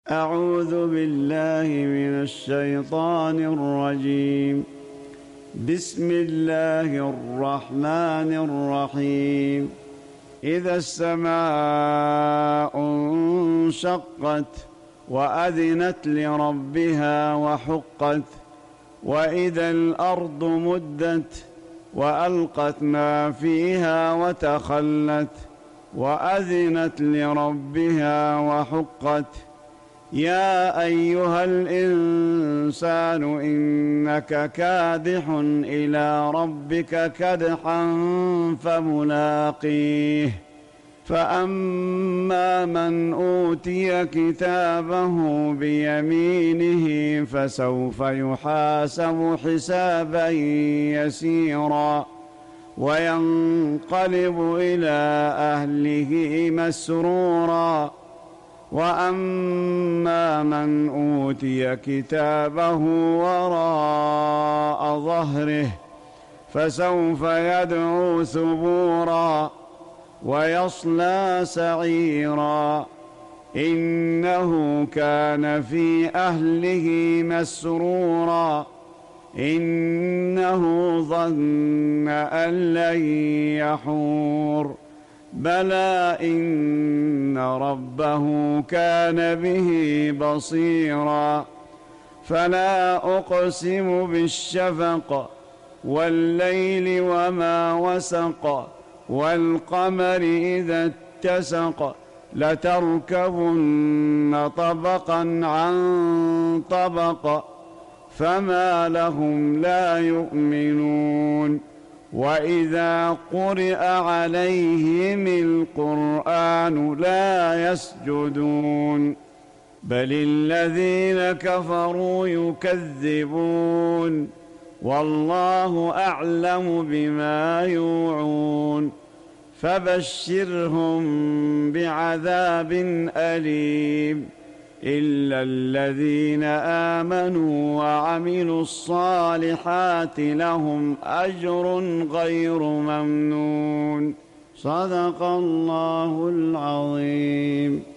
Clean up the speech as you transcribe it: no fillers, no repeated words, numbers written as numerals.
أعوذ بالله من الشيطان الرجيم. بسم الله الرحمن الرحيم. إذا السماء انشقت وأذنت لربها وحقت، وإذا الأرض مدت وألقت ما فيها وتخلت وأذنت لربها وحقت. يا أيها الإنسان إنك كادح إلى ربك كدحا فملاقيه. فأما من أوتي كتابه بيمينه فسوف يحاسب حسابا يسيرا وينقلب إلى أهله مسرورا. وأما من أوتي كتابه وراء ظهره فسوف يدعو ثبورا ويصلى سعيرا، إنه كان في أهله مسرورا، إنه ظن أن لن يحور. بلى إن ربه كان به بصيرا. فلا أقسم بالشفق والليل وما وسق والقمر إذا اتسق لتركبن طبقا عن طبق فما لهم لا يؤمنون. وإذا قرئ عليهم القرآن لا يسجدون، بل الذين كفروا يكذبون، والله أعلم بما يوعون. فبشرهم بعذاب أليم إلا الذين آمنوا وعملوا الصالحات لهم أجر غير ممنون. صدق الله العظيم.